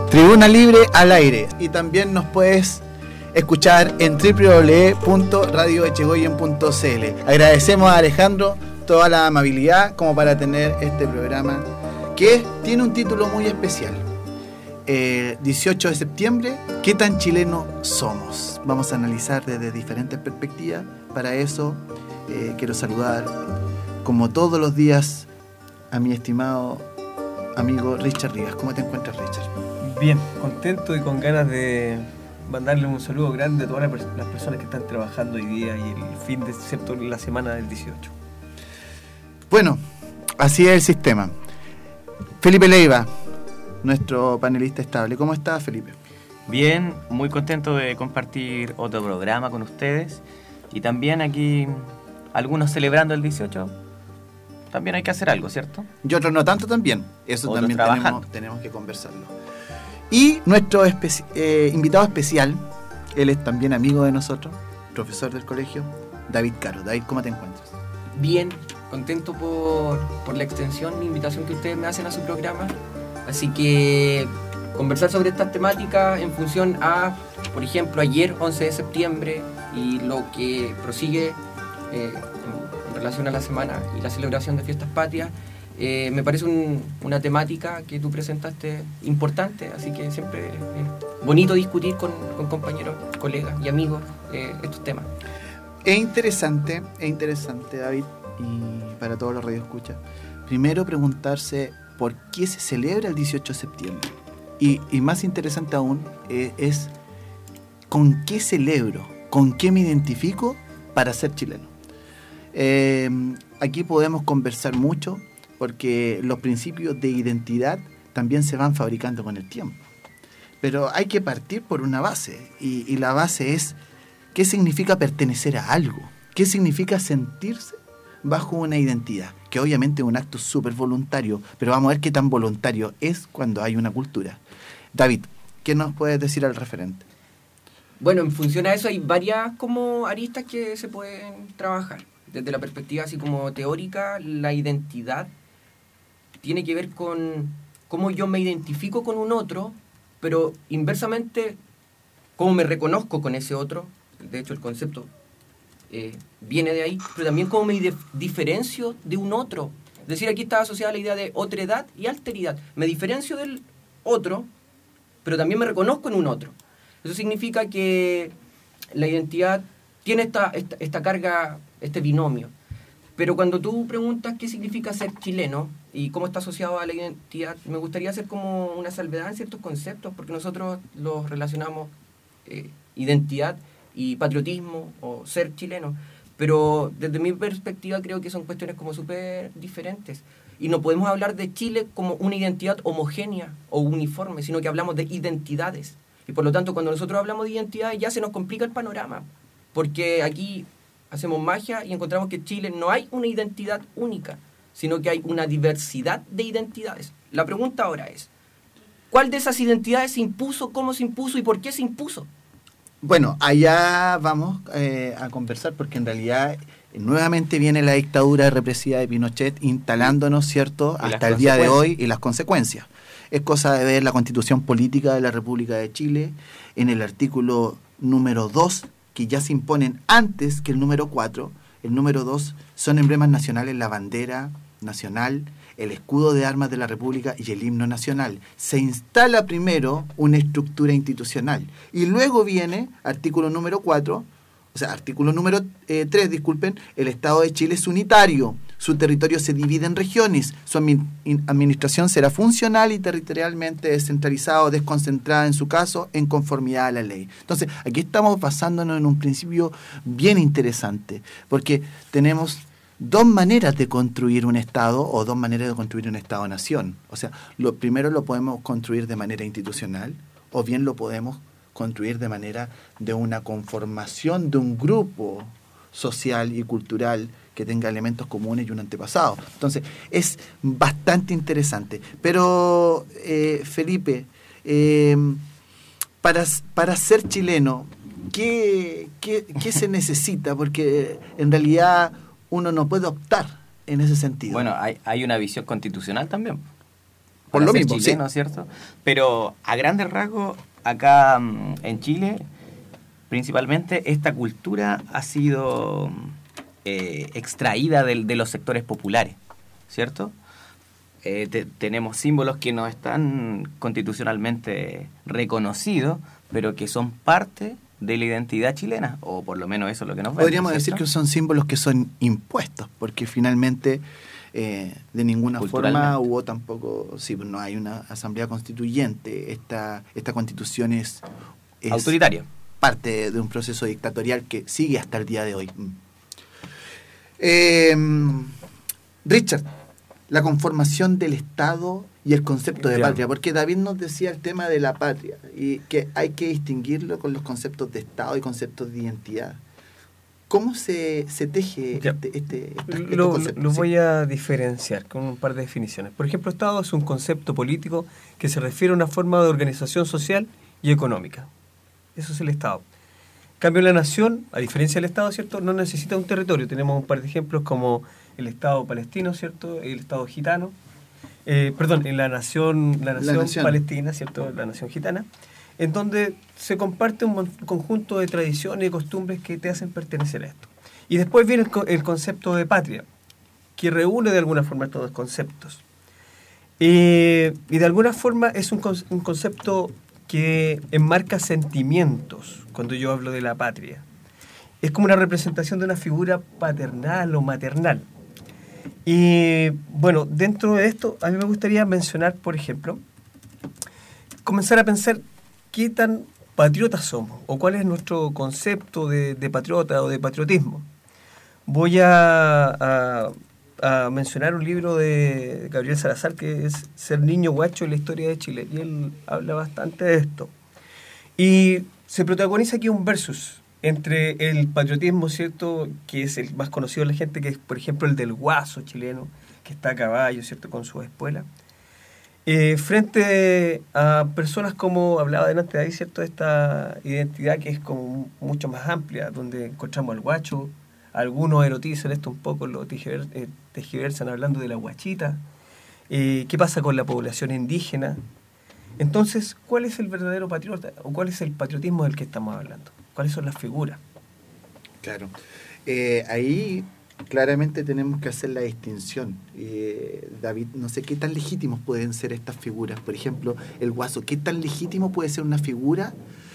Tribuna Libre al aire. Y también nos puedes escuchar en www.radioechegoyen.cl. Agradecemos a Alejandro toda la amabilidad como para tener este programa que tiene un título muy especial. 18 de septiembre, ¿qué tan chileno somos? Vamos a analizar desde diferentes perspectivas. Para eso quiero saludar, como todos los días, a mi estimado amigo Richard Rivas. ¿Cómo te encuentras, Richard? Bien, contento y con ganas de mandarle un saludo grande a todas las personas que están trabajando hoy día y el fin de la semana del 18. Bueno, así es el sistema. Felipe Leiva, nuestro panelista estable. ¿Cómo estás, Felipe? Bien, muy contento de compartir otro programa con ustedes. Y también aquí, algunos celebrando el 18. También hay que hacer algo, ¿cierto? Y otros no tanto también. Eso otros también tenemos que conversarlo. Y nuestro invitado especial, él es también amigo de nosotros, profesor del colegio, David Caro. David, ¿cómo te encuentras? Bien, contento por la extensión, la invitación que ustedes me hacen a su programa. Así que conversar sobre estas temáticas en función a, por ejemplo, ayer, 11 de septiembre, y lo que prosigue en relación a la semana y la celebración de fiestas patrias, me parece una temática que tú presentaste importante, así que siempre es bonito discutir con compañeros, colegas y amigos estos temas. Es interesante, David, y para todos los radioescuchas, primero preguntarse por qué se celebra el 18 de septiembre. Y más interesante aún es con qué celebro, con qué me identifico para ser chileno. Aquí podemos conversar mucho porque los principios de identidad también se van fabricando con el tiempo. Pero hay que partir por una base, y la base es qué significa pertenecer a algo, qué significa sentirse bajo una identidad, que obviamente es un acto súper voluntario, pero vamos a ver qué tan voluntario es cuando hay una cultura. David, ¿qué nos puedes decir al referente? Bueno, en función a eso hay varias como aristas que se pueden trabajar. Desde la perspectiva así como teórica, la identidad tiene que ver con cómo yo me identifico con un otro, pero inversamente cómo me reconozco con ese otro. De hecho, el concepto viene de ahí, pero también cómo me diferencio de un otro. Es decir, aquí está asociada la idea de otredad y alteridad. Me diferencio del otro, pero también me reconozco en un otro. Eso significa que la identidad tiene esta carga, este binomio. Pero cuando tú preguntas qué significa ser chileno y cómo está asociado a la identidad, me gustaría hacer como una salvedad en ciertos conceptos, porque nosotros los relacionamos identidad y patriotismo o ser chileno. Pero desde mi perspectiva creo que son cuestiones como súper diferentes. Y no podemos hablar de Chile como una identidad homogénea o uniforme, sino que hablamos de identidades. Y por lo tanto, cuando nosotros hablamos de identidades ya se nos complica el panorama, porque aquí hacemos magia y encontramos que en Chile no hay una identidad única, sino que hay una diversidad de identidades. La pregunta ahora es, ¿cuál de esas identidades se impuso, cómo se impuso y por qué se impuso? Bueno, allá vamos a conversar, porque en realidad nuevamente viene la dictadura represiva de Pinochet instalándonos, ¿cierto?, hasta el día de hoy, y las consecuencias. Es cosa de ver la Constitución Política de la República de Chile, en el artículo número 2, que ya se imponen antes que el número 4. El número 2 son emblemas nacionales, la bandera nacional, el escudo de armas de la República y el himno nacional. Se instala primero una estructura institucional y luego viene artículo número 4, artículo número 3, disculpen, el Estado de Chile es unitario, su territorio se divide en regiones, su administración será funcional y territorialmente descentralizada o desconcentrada en su caso, en conformidad a la ley. Entonces, aquí estamos basándonos en un principio bien interesante, porque tenemos dos maneras de construir un Estado o dos maneras de construir un Estado-nación. O sea, primero lo podemos construir de manera institucional o bien lo podemos construir de manera de una conformación de un grupo social y cultural que tenga elementos comunes y un antepasado. Entonces, es bastante interesante. Pero, Felipe, para ser chileno, ¿qué se necesita? Porque en realidad uno no puede optar en ese sentido. Bueno, hay una visión constitucional también. por lo mismo, chileno, sí. ¿Cierto? Pero a grandes rasgos, acá en Chile, principalmente, esta cultura ha sido extraída de los sectores populares, ¿cierto? Tenemos símbolos que no están constitucionalmente reconocidos, pero que son parte de la identidad chilena, o por lo menos eso es lo que nos vende. Podríamos decir que son símbolos que son impuestos, porque finalmente de ninguna forma hubo tampoco, sí, no hay una asamblea constituyente, esta constitución es autoritaria, parte de un proceso dictatorial que sigue hasta el día de hoy. Richard, la conformación del Estado y el concepto de patria, porque David nos decía el tema de la patria y que hay que distinguirlo con los conceptos de Estado y conceptos de identidad. ¿Cómo se teje este concepto? Lo voy a diferenciar con un par de definiciones. Por ejemplo, Estado es un concepto político que se refiere a una forma de organización social y económica. Eso es el Estado. En cambio, la nación, a diferencia del Estado, ¿cierto?, no necesita un territorio. Tenemos un par de ejemplos como el Estado palestino, ¿cierto?, el Estado gitano. En la nación palestina, ¿cierto?, la nación gitana, en donde se comparte un conjunto de tradiciones y costumbres que te hacen pertenecer a esto. Y después viene el concepto de patria, que reúne de alguna forma estos dos conceptos. Y de alguna forma es un concepto que enmarca sentimientos cuando yo hablo de la patria. Es como una representación de una figura paternal o maternal. Y bueno, dentro de esto a mí me gustaría mencionar, por ejemplo, comenzar a pensar qué tan patriotas somos o cuál es nuestro concepto de patriota o de patriotismo. Voy a mencionar un libro de Gabriel Salazar que es Ser niño guacho en la historia de Chile, y él habla bastante de esto. Y se protagoniza aquí un versus entre el patriotismo, ¿cierto?, que es el más conocido de la gente, que es, por ejemplo, el del guaso chileno, que está a caballo, ¿cierto?, con su espuela, frente a personas como hablaba delante de ahí, ¿cierto?, esta identidad que es como mucho más amplia, donde encontramos al guacho, algunos erotizan esto un poco, lo tergiversan hablando de la guachita, qué pasa con la población indígena. Entonces, ¿cuál es el verdadero patriota o cuál es el patriotismo del que estamos hablando? ¿Cuáles son las figuras? Claro. Ahí claramente tenemos que hacer la distinción. David, no sé qué tan legítimos pueden ser estas figuras. Por ejemplo, el guaso, ¿qué tan legítimo puede ser una figura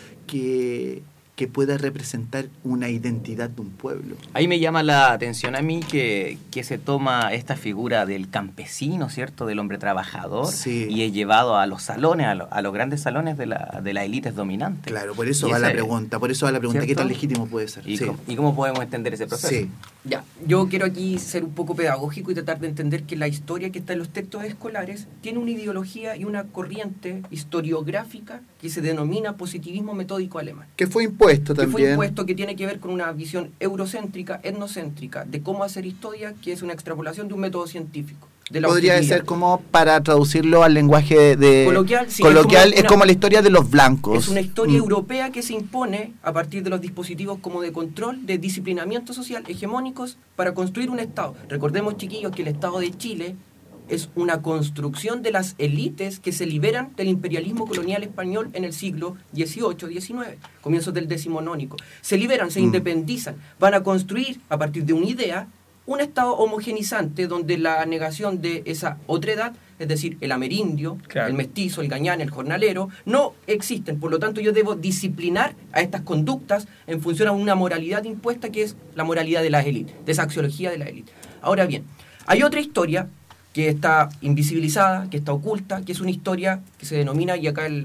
que pueda representar una identidad de un pueblo? Ahí me llama la atención a mí que se toma esta figura del campesino, ¿cierto?, del hombre trabajador, sí, y es llevado a los salones, a los grandes salones de las élites dominantes. Claro, por eso va la pregunta, ¿cierto? ¿Qué tan legítimo puede ser? ¿Y cómo podemos entender ese proceso? Sí. Ya, yo quiero aquí ser un poco pedagógico y tratar de entender que la historia que está en los textos escolares tiene una ideología y una corriente historiográfica que se denomina positivismo metódico alemán. Que fue impuesto también. Que fue impuesto, que tiene que ver con una visión eurocéntrica, etnocéntrica, de cómo hacer historia, que es una extrapolación de un método científico. Podría ser como, para traducirlo al lenguaje de coloquial, sí, es como la historia de los blancos. Es una historia europea que se impone a partir de los dispositivos como de control, de disciplinamiento social hegemónicos para construir un Estado. Recordemos, chiquillos, que el Estado de Chile es una construcción de las élites que se liberan del imperialismo colonial español en el siglo XVIII, XIX, comienzos del decimonónico. Se liberan, se independizan, van a construir a partir de una idea un Estado homogenizante donde la negación de esa otredad, es decir, el amerindio, claro, el mestizo, el gañán, el jornalero, no existen. Por lo tanto, yo debo disciplinar a estas conductas en función a una moralidad impuesta que es la moralidad de las élites, de esa axiología de la élite. Ahora bien, hay otra historia que está invisibilizada, que está oculta, que es una historia que se denomina, y acá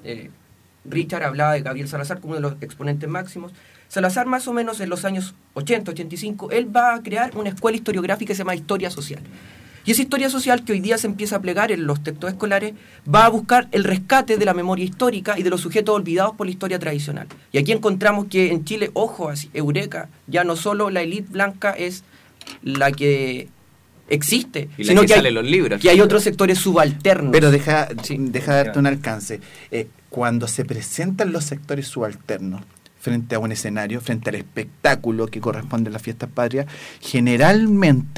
Richard hablaba de Gabriel Salazar como uno de los exponentes máximos. Salazar, más o menos en los años 80, 85, él va a crear una escuela historiográfica que se llama Historia Social. Y esa historia social que hoy día se empieza a plegar en los textos escolares va a buscar el rescate de la memoria histórica y de los sujetos olvidados por la historia tradicional. Y aquí encontramos que en Chile, ojo, así, eureka, ya no solo la élite blanca es la que existe, y sino que salen los libros, que hay otros sectores subalternos. Pero deja darte un alcance. Cuando se presentan los sectores subalternos frente a un escenario, frente al espectáculo que corresponde a las fiestas patrias, generalmente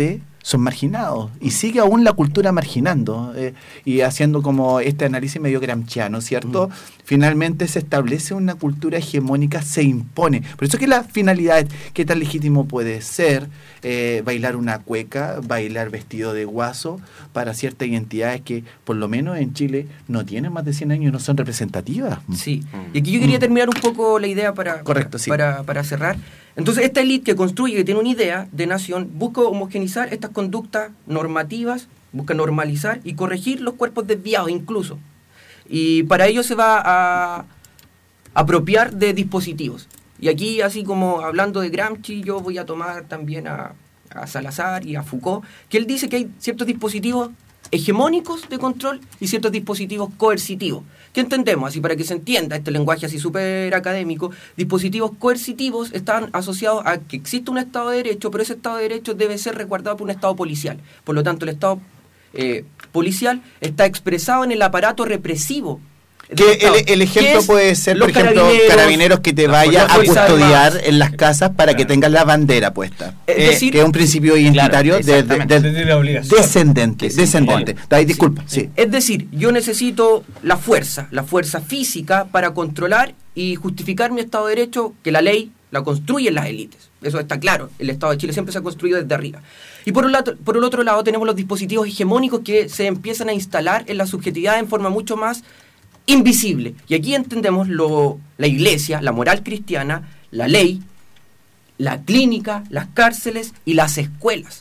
son marginados y sigue aún la cultura marginando y haciendo como este análisis medio gramsciano, ¿cierto? Finalmente se establece una cultura hegemónica, se impone. Por eso que la finalidad es qué tan legítimo puede ser bailar una cueca, bailar vestido de guaso para ciertas identidades que por lo menos en Chile no tienen más de 100 años y no son representativas. Sí, y aquí yo quería terminar un poco la idea Correcto, sí. para cerrar. Entonces, esta élite que construye, que tiene una idea de nación, busca homogenizar estas conductas normativas, busca normalizar y corregir los cuerpos desviados incluso. Y para ello se va a apropiar de dispositivos. Y aquí, así como hablando de Gramsci, yo voy a tomar también a Salazar y a Foucault, que él dice que hay ciertos dispositivos hegemónicos de control y ciertos dispositivos coercitivos. ¿Qué entendemos? Así para que se entienda este lenguaje así súper académico, dispositivos coercitivos están asociados a que existe un Estado de Derecho, pero ese Estado de Derecho debe ser resguardado por un Estado policial. Por lo tanto, el Estado policial está expresado en el aparato represivo. El ejemplo puede ser, por ejemplo, carabineros que te vaya a custodiar en las casas para que tengas la bandera puesta. Es decir, que es un principio identitario descendente. Disculpa. Sí. Es decir, yo necesito la fuerza física para controlar y justificar mi Estado de Derecho, que la ley la construyen las élites. Eso está claro. El Estado de Chile siempre se ha construido desde arriba. Y por el otro lado tenemos los dispositivos hegemónicos que se empiezan a instalar en la subjetividad en forma mucho más invisible. Y aquí entendemos la iglesia, la moral cristiana, la ley, la clínica, las cárceles y las escuelas.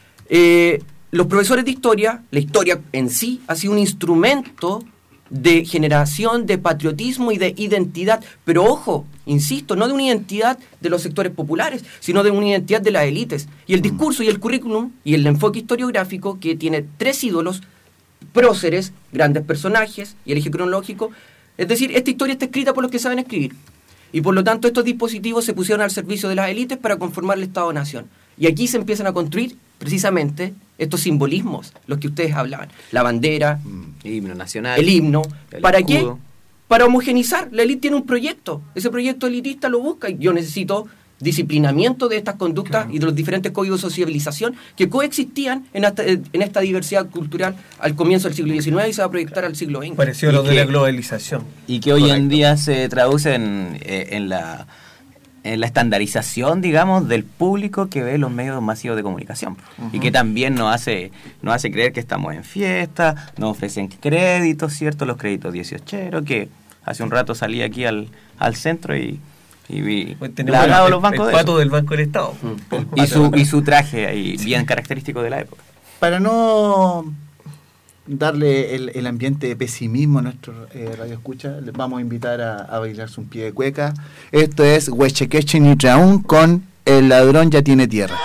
Los profesores de historia, la historia en sí ha sido un instrumento de generación de patriotismo y de identidad, pero ojo, insisto, no de una identidad de los sectores populares, sino de una identidad de las élites. Y el discurso y el currículum y el enfoque historiográfico, que tiene 3 ídolos, próceres, grandes personajes y el eje cronológico. Es decir, esta historia está escrita por los que saben escribir. Y por lo tanto estos dispositivos se pusieron al servicio de las élites para conformar el Estado-Nación. Y aquí se empiezan a construir precisamente estos simbolismos, los que ustedes hablaban. La bandera, el himno nacional, el himno. El ¿Para escudo. qué? Para homogenizar. La élite tiene un proyecto. Ese proyecto elitista lo busca y yo necesito disciplinamiento de estas conductas y de los diferentes códigos de sociabilización que coexistían en esta diversidad cultural al comienzo del siglo XIX y se va a proyectar al siglo XX. Pareció lo de la globalización. Y que hoy en día se traduce en la estandarización, digamos, del público que ve los medios masivos de comunicación. Y que también nos hace creer que estamos en fiesta, nos ofrecen créditos, ¿cierto? Los créditos 18, que hace un rato salí aquí al centro y vi plagado los bancos el pato del Banco del Estado. Y su traje ahí, bien característico de la época. Para no darle el ambiente de pesimismo a nuestro radio escucha, les vamos a invitar a bailarse un pie de cueca. Esto es Huechequeche Nitraún con El ladrón ya tiene tierra.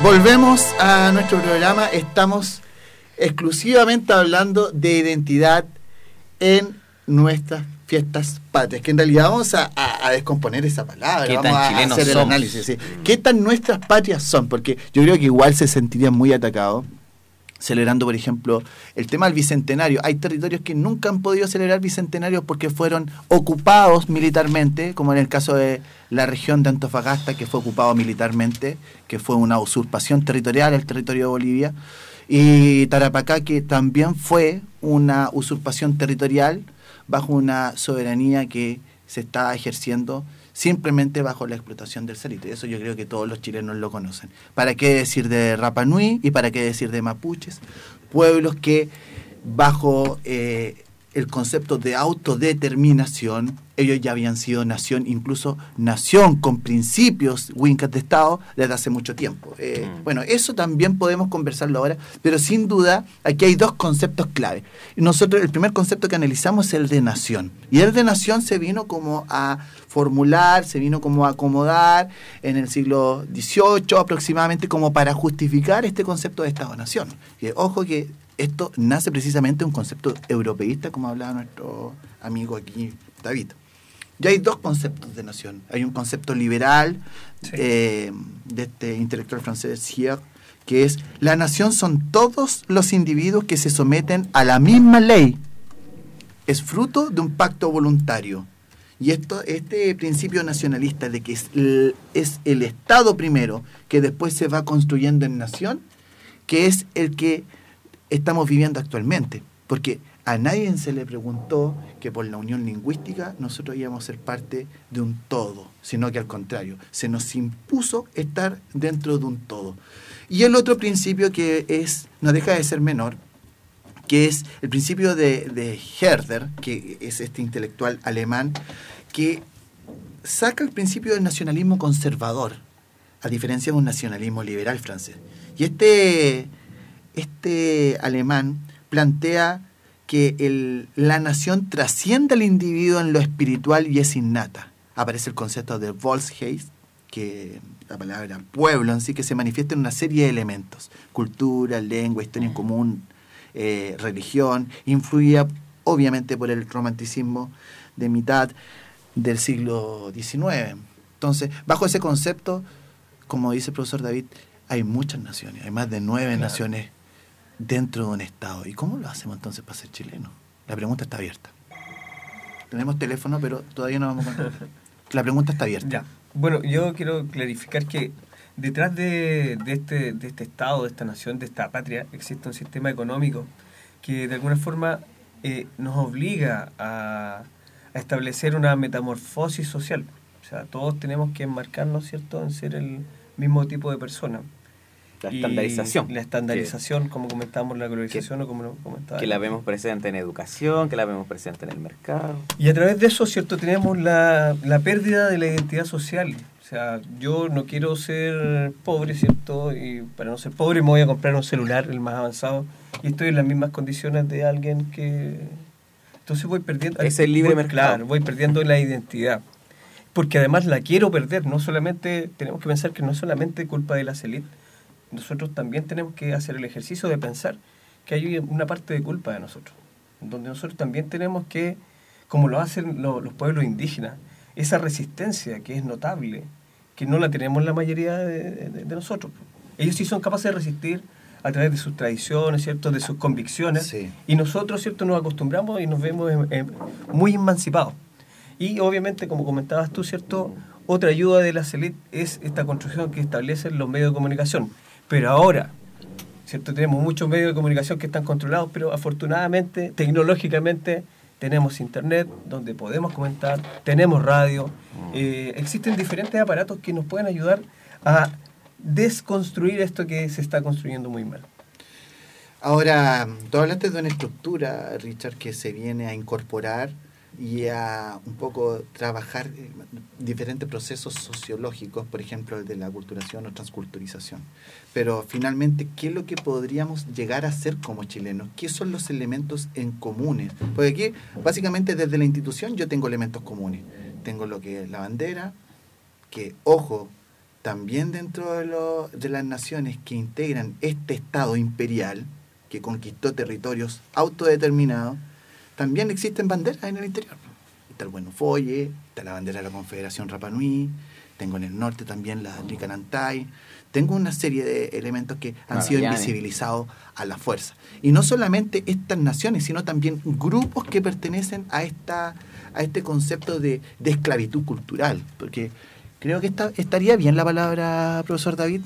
Volvemos a nuestro programa. Estamos exclusivamente hablando de identidad en nuestras fiestas patrias, que en realidad vamos a descomponer esa palabra, vamos a hacer el análisis, ¿sí? ¿Qué tan nuestras patrias son? Porque yo creo que igual se sentirían muy atacados celebrando, por ejemplo, el tema del Bicentenario. Hay territorios que nunca han podido celebrar Bicentenarios porque fueron ocupados militarmente, como en el caso de la región de Antofagasta, que fue ocupado militarmente, que fue una usurpación territorial el territorio de Bolivia, y Tarapacá, que también fue una usurpación territorial bajo una soberanía que se está ejerciendo simplemente bajo la explotación del salitre. Eso yo creo que todos los chilenos lo conocen. ¿Para qué decir de Rapa Nui y para qué decir de mapuches? Pueblos que bajo el concepto de autodeterminación, ellos ya habían sido nación, incluso nación con principios wincas de Estado desde hace mucho tiempo. Bueno, eso también podemos conversarlo ahora, pero sin duda aquí hay dos conceptos clave. Nosotros, el primer concepto que analizamos es el de nación. Y el de nación se vino como a formular, se vino como a acomodar en el siglo XVIII aproximadamente, como para justificar este concepto de Estado-nación. Ojo que esto nace precisamente de un concepto europeísta, como hablaba nuestro amigo aquí, David. Ya hay dos conceptos de nación. Hay un concepto liberal, sí, de este intelectual francés, Sier, que es: la nación son todos los individuos que se someten a la misma ley. Es fruto de un pacto voluntario. Y este principio nacionalista de que es el Estado primero, que después se va construyendo en nación, que es el que estamos viviendo actualmente, porque a nadie se le preguntó que por la unión lingüística nosotros íbamos a ser parte de un todo, sino que al contrario, se nos impuso estar dentro de un todo. Y el otro principio que no deja de ser menor, que es el principio de Herder, que es este intelectual alemán, que saca el principio del nacionalismo conservador, a diferencia de un nacionalismo liberal francés. Y este alemán plantea que la nación trasciende al individuo en lo espiritual y es innata. Aparece el concepto de Volksgeist, que la palabra pueblo en sí, que se manifiesta en una serie de elementos: cultura, lengua, historia en común, religión, influida obviamente por el romanticismo de mitad del siglo XIX. Entonces, bajo ese concepto, como dice el profesor David, hay muchas naciones, hay más de 9 naciones dentro de un Estado. ¿Y cómo lo hacemos entonces para ser chilenos? La pregunta está abierta. Tenemos teléfono, pero todavía no vamos a contar. La pregunta está abierta. Ya. Bueno, yo quiero clarificar que detrás de este Estado, de esta nación, de esta patria, existe un sistema económico que de alguna forma nos obliga a establecer una metamorfosis social. O sea, todos tenemos que enmarcarnos, ¿cierto?, en ser el mismo tipo de persona. La estandarización. La estandarización, como comentábamos, la globalización, o como comentaba. Que la vemos presente en educación, que la vemos presente en el mercado. Y a través de eso, ¿cierto?, tenemos la pérdida de la identidad social. O sea, yo no quiero ser pobre, ¿cierto? Y para no ser pobre me voy a comprar un celular, el más avanzado, y estoy en las mismas condiciones de alguien que... Entonces voy perdiendo... Es el libre mercado. Claro, voy perdiendo la identidad. Porque además la quiero perder. No solamente, tenemos que pensar que no es solamente culpa de las élites. Nosotros también tenemos que hacer el ejercicio de pensar que hay una parte de culpa de nosotros, donde nosotros también tenemos que, como lo hacen los pueblos indígenas, esa resistencia que es notable, que no la tenemos la mayoría de nosotros. Ellos sí son capaces de resistir a través de sus tradiciones, ¿cierto?, de sus convicciones, sí. Y nosotros, ¿cierto?, nos acostumbramos y nos vemos muy emancipados. Y obviamente, como comentabas tú, ¿cierto?, otra ayuda de las élites es esta construcción que establecen los medios de comunicación. Pero ahora, ¿cierto?, tenemos muchos medios de comunicación que están controlados, pero afortunadamente, tecnológicamente, tenemos internet donde podemos comentar, tenemos radio, existen diferentes aparatos que nos pueden ayudar a desconstruir esto que se está construyendo muy mal. Ahora, tú hablaste de una estructura, Richard, que se viene a incorporar y a un poco trabajar diferentes procesos sociológicos, por ejemplo el de la aculturación o transculturización. Pero finalmente, ¿qué es lo que podríamos llegar a ser como chilenos? ¿Qué son los elementos en comunes? Porque aquí, básicamente desde la institución yo tengo elementos comunes. Tengo lo que es la bandera, que, ojo, también dentro de las naciones que integran este Estado imperial, que conquistó territorios autodeterminados, también existen banderas en el interior. Está el Buen Ufoye, está la bandera de la Confederación Rapa Nui, tengo en el norte también la Nicanantay, tengo una serie de elementos que han sido invisibilizados a la fuerza. Y no solamente estas naciones, sino también grupos que pertenecen a este concepto de esclavitud cultural. Porque creo que estaría bien la palabra, profesor David.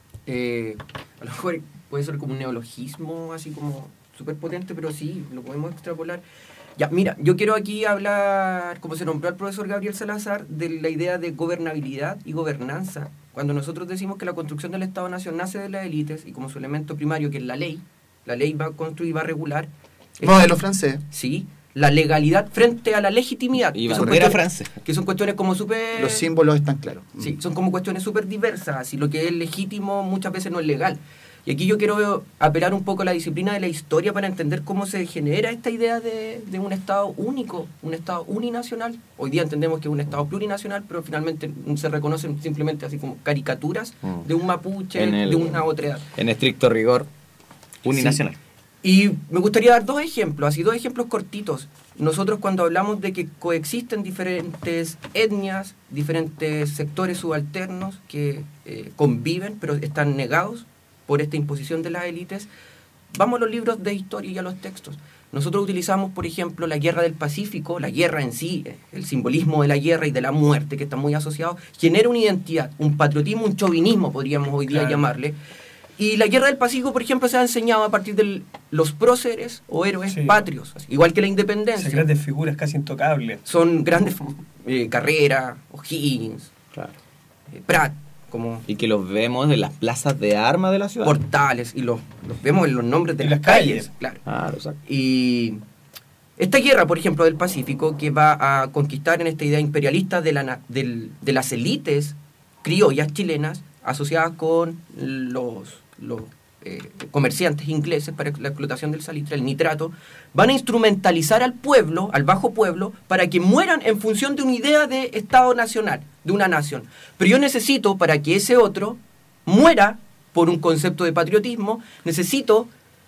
A lo mejor puede ser como un neologismo, así como súper potente, pero sí, lo podemos extrapolar. Ya, mira, yo quiero aquí hablar, como se nombró al profesor Gabriel Salazar, de la idea de gobernabilidad y gobernanza. Cuando nosotros decimos que la construcción del Estado-Nación nace de las élites, y como su elemento primario, que es la ley va a construir, va a regular. Modelo francés. Sí, la legalidad frente a la legitimidad. Y bandera francesa. Que son cuestiones como súper... Los símbolos están claros. Sí, son como cuestiones súper diversas, y lo que es legítimo muchas veces no es legal. Y aquí yo quiero apelar un poco a la disciplina de la historia para entender cómo se genera esta idea de un Estado único, un Estado uninacional. Hoy día entendemos que es un Estado plurinacional, pero finalmente se reconocen simplemente así como caricaturas de un mapuche, de una otra edad. En estricto rigor, uninacional. Sí. Y me gustaría dar dos ejemplos cortitos. Nosotros cuando hablamos de que coexisten diferentes etnias, diferentes sectores subalternos que conviven, pero están negados por esta imposición de las élites, vamos a los libros de historia y a los textos. Nosotros utilizamos, por ejemplo, la guerra del Pacífico, la guerra en sí, el simbolismo de la guerra y de la muerte, que están muy asociados, genera una identidad, un patriotismo, un chauvinismo, podríamos hoy día llamarle. Y la guerra del Pacífico, por ejemplo, se ha enseñado a partir de los próceres o héroes patrios, igual que la independencia. Esas grandes figuras casi intocables. Son grandes Carrera, O'Higgins, Prat. Y que los vemos en las plazas de armas de la ciudad. Portales, y los vemos en los nombres de las calles. Claro. Exacto. Y esta guerra, por ejemplo, del Pacífico, que va a conquistar en esta idea imperialista de las élites criollas chilenas asociadas con los comerciantes ingleses para la explotación del salitre, el nitrato, van a instrumentalizar al pueblo, al bajo pueblo, para que mueran en función de una idea de Estado nacional, de una nación. Pero yo necesito, para que ese otro muera por un concepto de patriotismo, necesito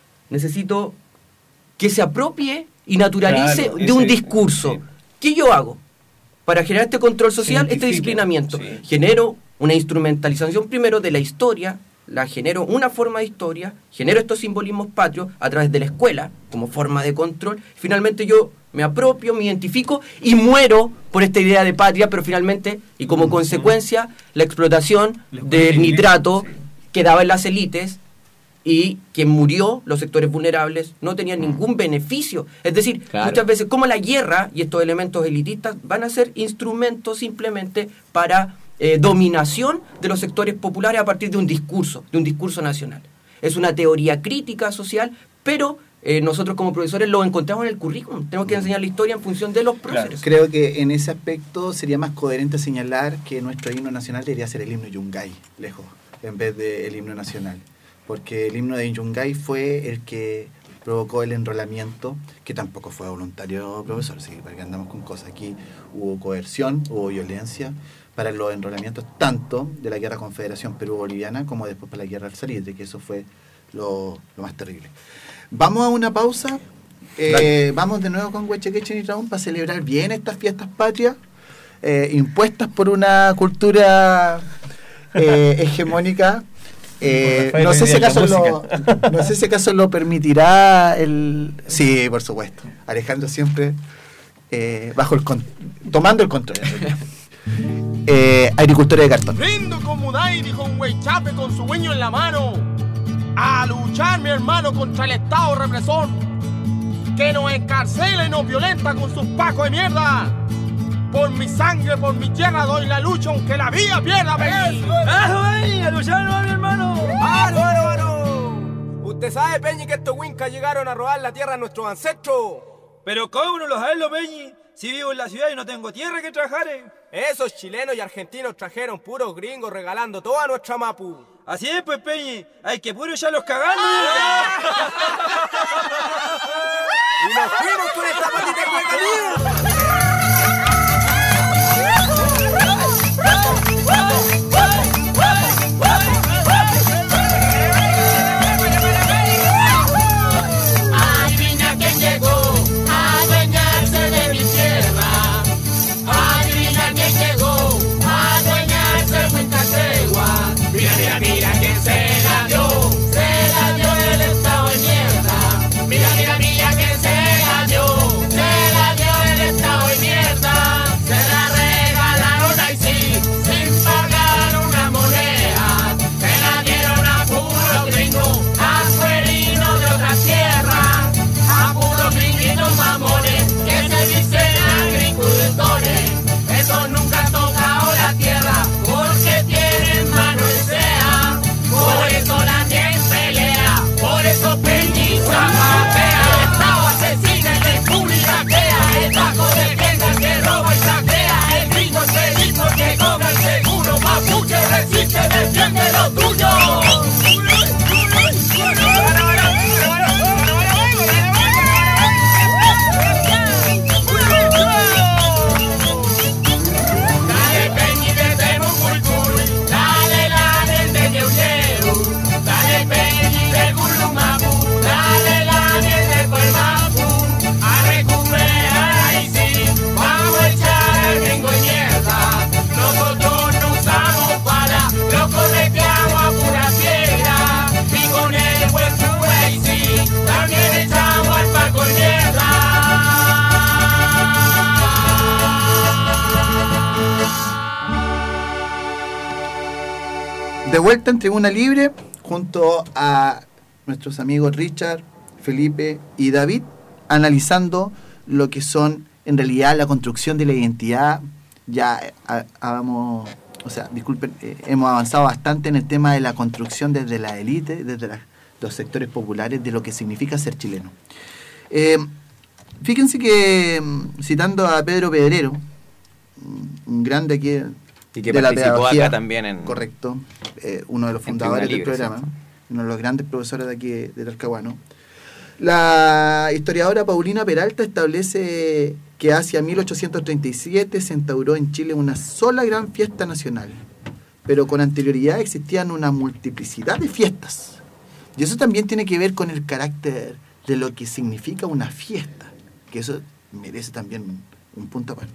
que se apropie y naturalice de un discurso. Sí. ¿Qué yo hago? Para generar este control social, este disciplinamiento. Sí. Genero una instrumentalización primero de la historia, genero una forma de historia, genero estos simbolismos patrios a través de la escuela como forma de control. Finalmente yo me apropio, me identifico y muero por esta idea de patria, pero finalmente, y como consecuencia, la explotación del nitrato quedaba en las élites, y quien murió, los sectores vulnerables, no tenían ningún beneficio. Es decir, muchas veces como la guerra y estos elementos elitistas van a ser instrumentos simplemente para dominación de los sectores populares a partir de un discurso nacional. Es una teoría crítica social, pero nosotros como profesores lo encontramos en el currículum. Tenemos que enseñar la historia en función de los próceres. Creo que en ese aspecto sería más coherente señalar que nuestro himno nacional debería ser el himno Yungay, lejos, en vez del himno nacional. Porque el himno de Yungay fue el que provocó el enrolamiento, que tampoco fue voluntario, profesor, sí, porque andamos con cosas. Aquí hubo coerción, hubo violencia para los enrolamientos, tanto de la guerra Confederación Perú-Boliviana como después para la guerra del Salitre, que eso fue lo más terrible. Vamos a una pausa. Vamos de nuevo con Huechequechen y Traún para celebrar bien estas fiestas patrias impuestas por una cultura hegemónica. No sé si acaso lo permitirá sí, por supuesto. Alejandro siempre tomando el control. Agricultores de cartón. Rindo con Mudairi, con Huaychape, con su dueño en la mano, a luchar, mi hermano, contra el Estado represor, que nos encarcela y nos violenta con sus pacos de mierda. Por mi sangre, por mi tierra doy la lucha, aunque la vida pierda, Peñi. ¡A luchar, mi hermano! ¡Bárbaro! Usted sabe, Peñi, que estos wincas llegaron a robar la tierra de nuestros ancestros. Pero ¿cómo no lo sabes, Peñi? Si vivo en la ciudad y no tengo tierra que trabajar. Esos chilenos y argentinos trajeron puros gringos regalando toda nuestra mapu. Así es, pues, Peñi. Hay que puro echarlos cagando. Y nos fuimos con esta patita de cueca. de vuelta en Tribuna Libre, junto a nuestros amigos Richard, Felipe y David, analizando lo que son en realidad la construcción de la identidad. Ya hemos avanzado bastante en el tema de la construcción desde la élite, desde los sectores populares, de lo que significa ser chileno. Fíjense que, citando a Pedro Pedrero, un grande aquí y que de la participó pedagogía, acá también en... correcto, uno de los fundadores del programa, uno de los grandes profesores de aquí de Talcahuano. La historiadora Paulina Peralta establece que hacia 1837 se instauró en Chile una sola gran fiesta nacional, pero con anterioridad existían una multiplicidad de fiestas. Y eso también tiene que ver con el carácter de lo que significa una fiesta, que eso merece también un punto aparte.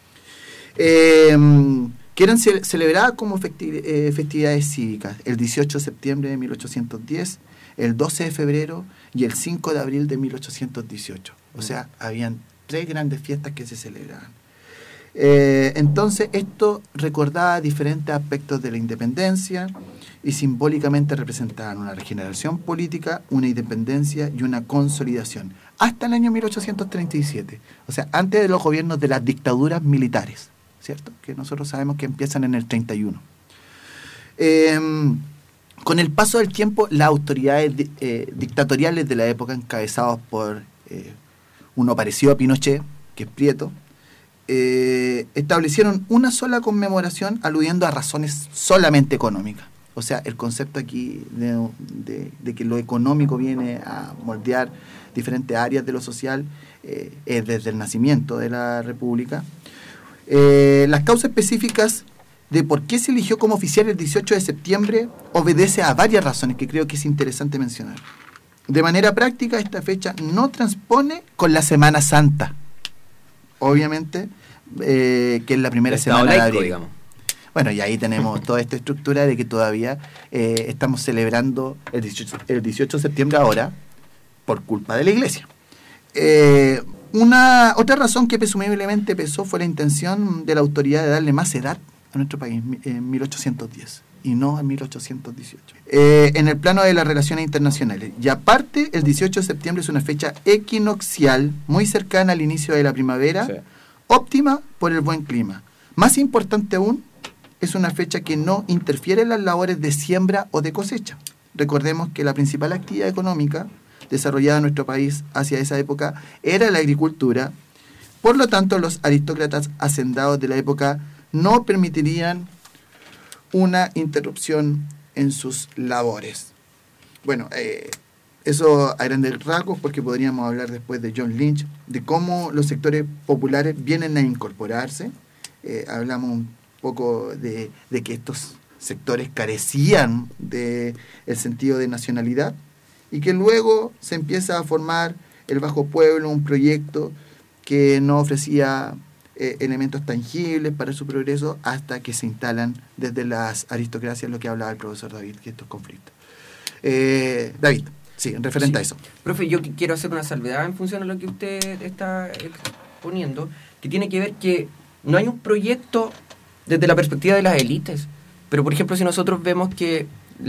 Que eran celebradas como festividades cívicas, el 18 de septiembre de 1810, el 12 de febrero y el 5 de abril de 1818. O sea, habían 3 grandes fiestas que se celebraban. Entonces, esto recordaba diferentes aspectos de la independencia y simbólicamente representaban una regeneración política, una independencia y una consolidación, hasta el año 1837. O sea, antes de los gobiernos de las dictaduras militares, ¿cierto? Que nosotros sabemos que empiezan en el 31. Con el paso del tiempo, las autoridades dictatoriales de la época, encabezados por uno parecido a Pinochet, que es Prieto, establecieron una sola conmemoración aludiendo a razones solamente económicas. O sea, el concepto aquí de que lo económico viene a moldear diferentes áreas de lo social es desde el nacimiento de la República. Las causas específicas de por qué se eligió como oficial el 18 de septiembre obedece a varias razones que creo que es interesante mencionar. De manera práctica, esta fecha no transpone con la Semana Santa, obviamente, que es la primera semana de abril. Digamos. Bueno, y ahí tenemos toda esta estructura de que todavía estamos celebrando el 18 de septiembre ahora por culpa de la Iglesia. Otra razón que presumiblemente pesó fue la intención de la autoridad de darle más edad a nuestro país en 1810 y no en 1818. En el plano de las relaciones internacionales. Y aparte, el 18 de septiembre es una fecha equinoccial muy cercana al inicio de la primavera, sí, óptima por el buen clima. Más importante aún, es una fecha que no interfiere en las labores de siembra o de cosecha. Recordemos que la principal actividad económica desarrollada en nuestro país hacia esa época era la agricultura. Por lo tanto, los aristócratas hacendados de la época no permitirían una interrupción en sus labores. Bueno, eso a grandes rasgos, porque podríamos hablar después de John Lynch, de cómo los sectores populares vienen a incorporarse. Hablamos un poco de que estos sectores carecían del sentido de nacionalidad y que luego se empieza a formar el Bajo Pueblo, un proyecto que no ofrecía elementos tangibles para su progreso hasta que se instalan desde las aristocracias, lo que hablaba el profesor David, que estos conflictos. David, sí, referente a eso. Profe, yo quiero hacer una salvedad en función de lo que usted está exponiendo, que tiene que ver que no hay un proyecto desde la perspectiva de las élites, pero por ejemplo si nosotros vemos que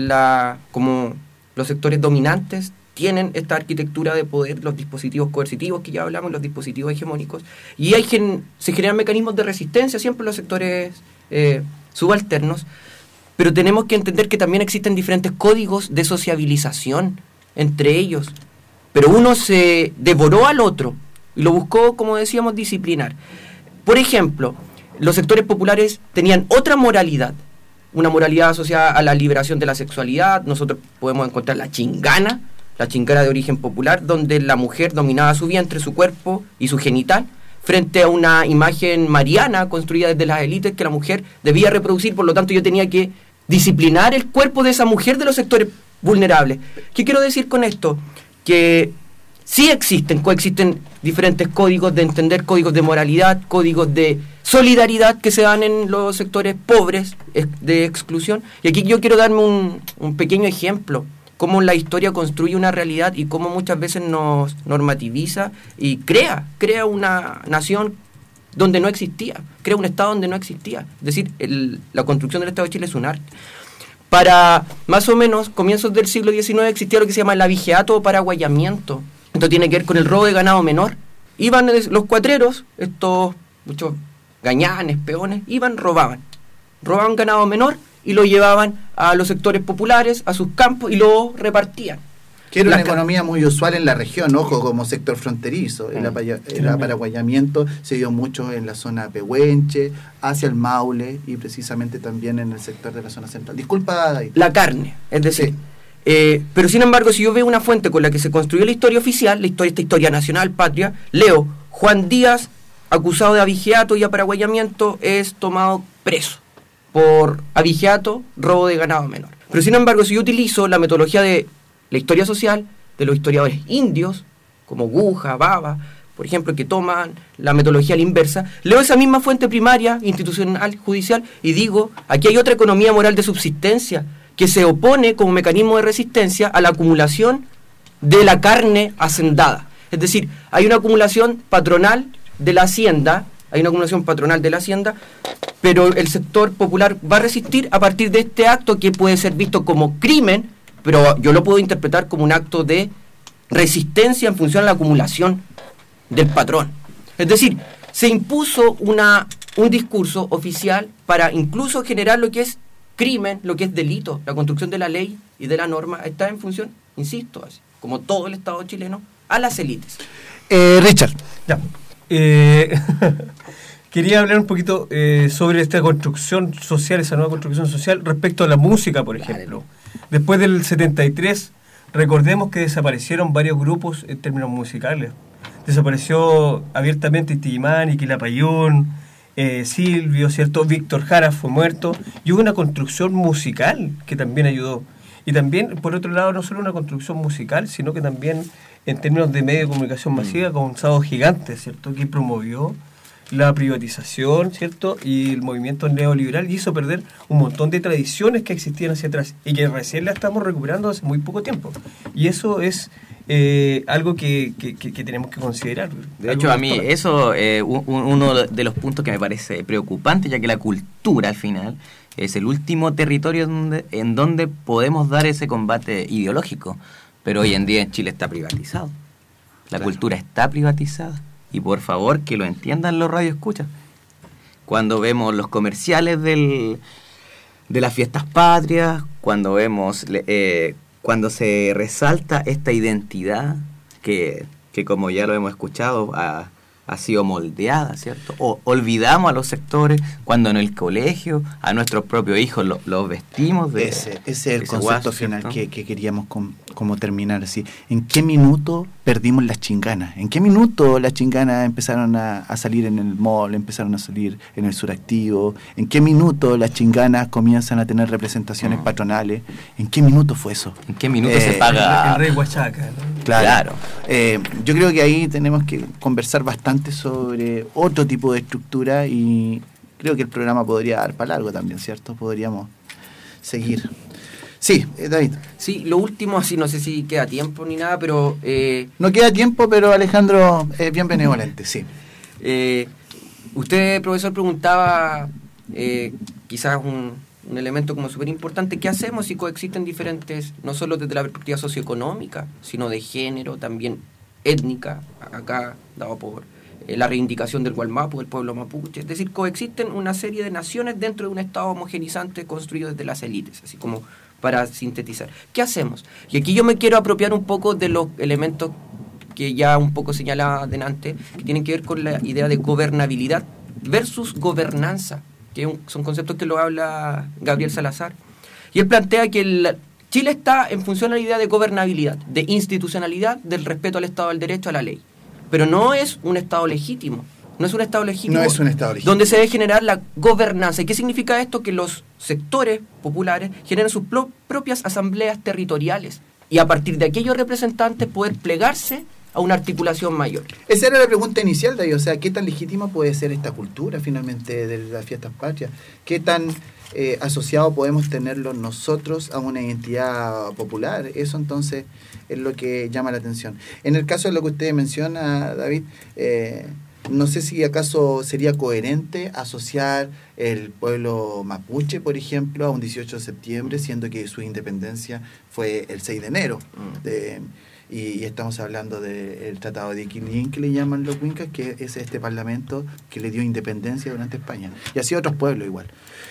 como los sectores dominantes tienen esta arquitectura de poder, los dispositivos coercitivos que ya hablamos, los dispositivos hegemónicos, y se generan mecanismos de resistencia siempre en los sectores subalternos, pero tenemos que entender que también existen diferentes códigos de sociabilización entre ellos, pero uno se devoró al otro y lo buscó, como decíamos, disciplinar. Por ejemplo, los sectores populares tenían otra moralidad, una moralidad asociada a la liberación de la sexualidad. Nosotros podemos encontrar la chingana de origen popular, donde la mujer dominaba su vientre, su cuerpo y su genital, frente a una imagen mariana construida desde las élites que la mujer debía reproducir, por lo tanto yo tenía que disciplinar el cuerpo de esa mujer de los sectores vulnerables. ¿Qué quiero decir con esto? Que sí coexisten diferentes códigos de entender, códigos de moralidad, códigos de solidaridad que se dan en los sectores pobres de exclusión. Y aquí yo quiero darme un pequeño ejemplo, cómo la historia construye una realidad y cómo muchas veces nos normativiza y crea una nación donde no existía, crea un Estado donde no existía. Es decir, la construcción del Estado de Chile es un arte. Para más o menos comienzos del siglo XIX existía lo que se llama el abigeato o paraguayamiento. Esto tiene que ver con el robo de ganado menor. Iban los cuatreros, estos muchos gañanes, peones, robaban ganado menor y lo llevaban a los sectores populares, a sus campos, y lo repartían. Que era una economía muy usual en la región, ojo, como sector fronterizo. El aparaguayamiento se dio mucho en la zona Pehuenche, hacia el Maule y precisamente también en el sector de la zona central. Disculpa, David. La carne, es decir. Sí. Pero sin embargo, si yo veo una fuente con la que se construyó la historia oficial, esta historia nacional, patria, leo: Juan Díaz, acusado de abigeato y aparaguayamiento, es tomado preso por abigeato, robo de ganado menor. Pero sin embargo, si yo utilizo la metodología de la historia social de los historiadores indios, como Guja, Baba, por ejemplo, que toman la metodología a la inversa, leo esa misma fuente primaria, institucional, judicial, y digo: aquí hay otra economía moral de subsistencia que se opone como mecanismo de resistencia a la acumulación de la carne hacendada. Es decir, hay una acumulación patronal de la hacienda, pero el sector popular va a resistir a partir de este acto que puede ser visto como crimen, pero yo lo puedo interpretar como un acto de resistencia en función a la acumulación del patrón. Es decir, se impuso un discurso oficial para incluso generar lo que es crimen, lo que es delito. La construcción de la ley y de la norma está en función, insisto, así, como todo el Estado chileno, a las élites. Richard. Ya. Quería hablar un poquito sobre esta construcción social, esa nueva construcción social respecto a la música, por ejemplo. Después del 73, recordemos que desaparecieron varios grupos en términos musicales. Desapareció abiertamente Inti Illimani, Quilapayún, Silvio, ¿cierto? Víctor Jara fue muerto, y hubo una construcción musical que también ayudó. Y también, por otro lado, no solo una construcción musical, sino que también en términos de medio de comunicación masiva, con Sábado Gigante, ¿cierto? Que promovió la privatización, ¿cierto? Y el movimiento neoliberal, y hizo perder un montón de tradiciones que existían hacia atrás y que recién la estamos recuperando hace muy poco tiempo. Y eso es algo que tenemos que considerar. De hecho, a mí eso uno de los puntos que me parece preocupante, ya que la cultura al final es el último territorio en donde podemos dar ese combate ideológico. Pero hoy en día en Chile está privatizado. La cultura está privatizada. Y por favor, que lo entiendan los radioescuchas. Cuando vemos los comerciales de las fiestas patrias, cuando vemos cuando se resalta esta identidad que como ya lo hemos escuchado, ha sido moldeada, ¿cierto? O olvidamos a los sectores cuando en el colegio a nuestros propios hijos los vestimos de ese es el concepto final que queríamos como terminar así. ¿En qué minuto perdimos las chinganas? ¿En qué minuto las chinganas empezaron a salir en el mall, empezaron a salir en el suractivo? ¿En qué minuto las chinganas comienzan a tener representaciones patronales? ¿En qué minuto fue eso? ¿En qué minuto se paga? El rey Huachaca, ¿no? Claro. Yo creo que ahí tenemos que conversar bastante sobre otro tipo de estructura, y creo que el programa podría dar para largo también, ¿cierto? Podríamos seguir. Sí, David. Sí, lo último, así no sé si queda tiempo ni nada, pero... No queda tiempo, pero Alejandro es bien benevolente, sí. Usted, profesor, preguntaba quizás un elemento como súper importante: ¿qué hacemos si coexisten diferentes, no solo desde la perspectiva socioeconómica, sino de género, también étnica, acá dado por la reivindicación del Gualmapu, del pueblo mapuche? Es decir, coexisten una serie de naciones dentro de un estado homogenizante construido desde las élites, así como para sintetizar. ¿Qué hacemos? Y aquí yo me quiero apropiar un poco de los elementos que ya un poco señalaba delante, que tienen que ver con la idea de gobernabilidad versus gobernanza, que son conceptos que lo habla Gabriel Salazar. Y él plantea que Chile está en función a la idea de gobernabilidad, de institucionalidad, del respeto al Estado del Derecho, a la ley. Pero no es un Estado legítimo. No es un Estado legítimo. No es un Estado legítimo. Donde se debe generar la gobernanza. ¿Y qué significa esto? Que los sectores populares generen sus propias asambleas territoriales. Y a partir de aquellos representantes poder plegarse a una articulación mayor. Esa era la pregunta inicial, David. O sea, ¿qué tan legítima puede ser esta cultura finalmente de las fiestas patrias? ¿Qué tan asociado podemos tenerlo nosotros a una identidad popular? Eso entonces es lo que llama la atención. En el caso de lo que usted menciona, David, no sé si acaso sería coherente asociar el pueblo mapuche, por ejemplo, a un 18 de septiembre, siendo que su independencia fue el 6 de enero. Y estamos hablando del Tratado de Iquilín, que le llaman los Wincas, que es este parlamento que le dio independencia durante España. Y así otros pueblos igual.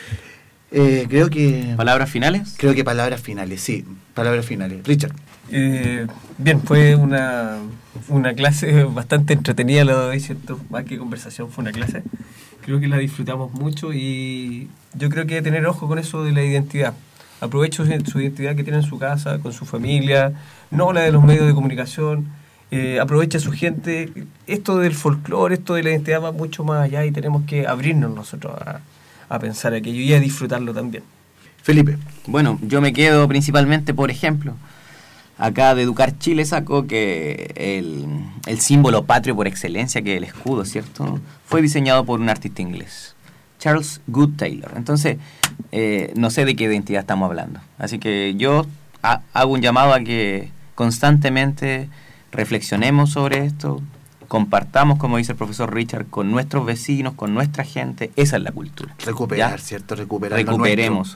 Creo que... ¿Palabras finales? Creo que palabras finales, sí. Palabras finales. Richard. Bien, fue una clase bastante entretenida, lo doy, ¿cierto? Más que conversación, fue una clase. Creo que la disfrutamos mucho y yo creo que hay que tener ojo con eso de la identidad. Aprovecho su identidad que tiene en su casa, con su familia, no la de los medios de comunicación. Aprovecha a su gente. Esto del folclore, esto de la identidad va mucho más allá y tenemos que abrirnos nosotros a pensar aquello y a disfrutarlo también. Felipe. Bueno, yo me quedo principalmente, por ejemplo, acá de Educar Chile sacó que el símbolo patrio por excelencia, que es el escudo, ¿cierto?, fue diseñado por un artista inglés, Charles Good Taylor. Entonces, no sé de qué identidad estamos hablando. Así que yo hago un llamado a que constantemente reflexionemos sobre esto, compartamos, como dice el profesor Richard, con nuestros vecinos, con nuestra gente. Esa es la cultura. Recuperar, ¿ya? ¿Cierto? Recuperemos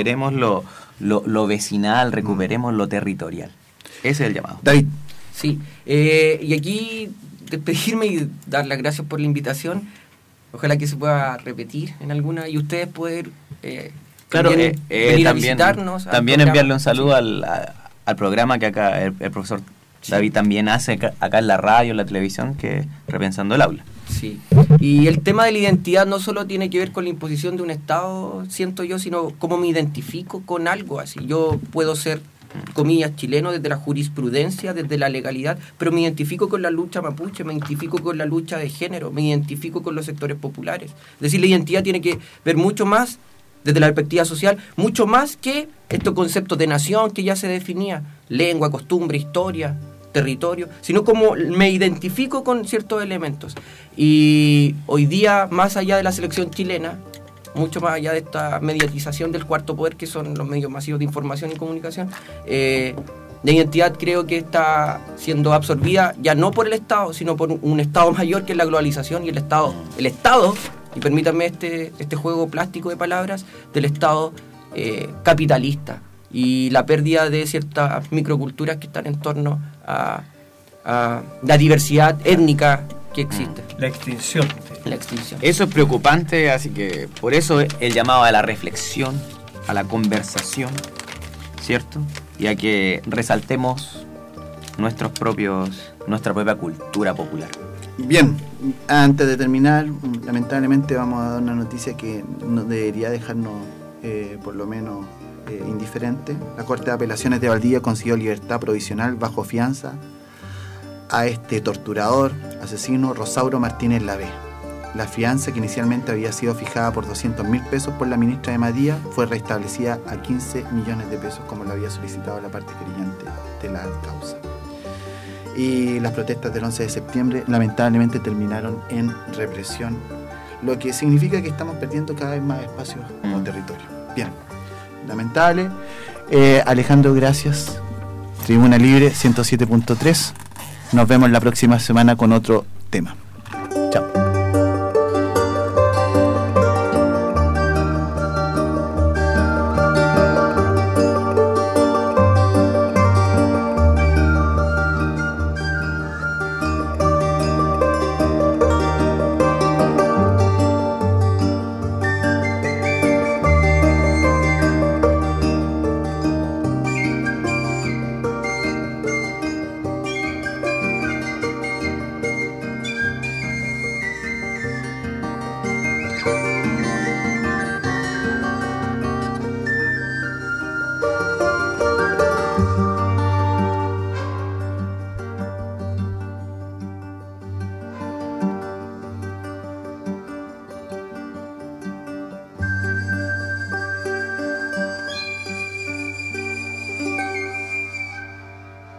lo vecinal, recuperemos lo territorial. Ese es el llamado. David. Sí, y aquí despedirme y dar las gracias por la invitación. Ojalá que se pueda repetir en alguna y ustedes poder claro, venir a visitarnos. También enviarle un saludo al programa que acá el profesor David también hace acá en la radio, en la televisión, que es Repensando el Aula. Sí, y el tema de la identidad no solo tiene que ver con la imposición de un Estado, siento yo, sino cómo me identifico con algo así. Yo puedo ser, comillas, chileno desde la jurisprudencia, desde la legalidad, pero me identifico con la lucha mapuche, me identifico con la lucha de género, me identifico con los sectores populares. Es decir, la identidad tiene que ver mucho más, desde la perspectiva social, mucho más que estos conceptos de nación que ya se definía, lengua, costumbre, historia, territorio, sino como me identifico con ciertos elementos. Y hoy día, más allá de la selección chilena, mucho más allá de esta mediatización del cuarto poder, que son los medios masivos de información y comunicación, la identidad creo que está siendo absorbida ya no por el Estado, sino por un Estado mayor, que es la globalización, y el Estado, y permítanme este juego plástico de palabras, del Estado capitalista, y la pérdida de ciertas microculturas que están en torno a la diversidad étnica que existe. La extinción. Eso es preocupante, así que por eso el llamado a la reflexión, a la conversación, ¿cierto? Y a que resaltemos nuestra propia cultura popular. Bien, antes de terminar, lamentablemente vamos a dar una noticia que no debería dejarnos por lo menos indiferente. La Corte de Apelaciones de Valdivia concedió libertad provisional bajo fianza a este torturador, asesino, Rosauro Martínez Lavé. La fianza, que inicialmente había sido fijada por 200.000 pesos por la ministra de Matías, fue restablecida a 15 millones de pesos, como lo había solicitado la parte querellante de la causa. Y las protestas del 11 de septiembre lamentablemente terminaron en represión, lo que significa que estamos perdiendo cada vez más espacios como territorio. Bien, lamentable. Alejandro, gracias. Tribuna Libre 107.3. Nos vemos la próxima semana con otro tema.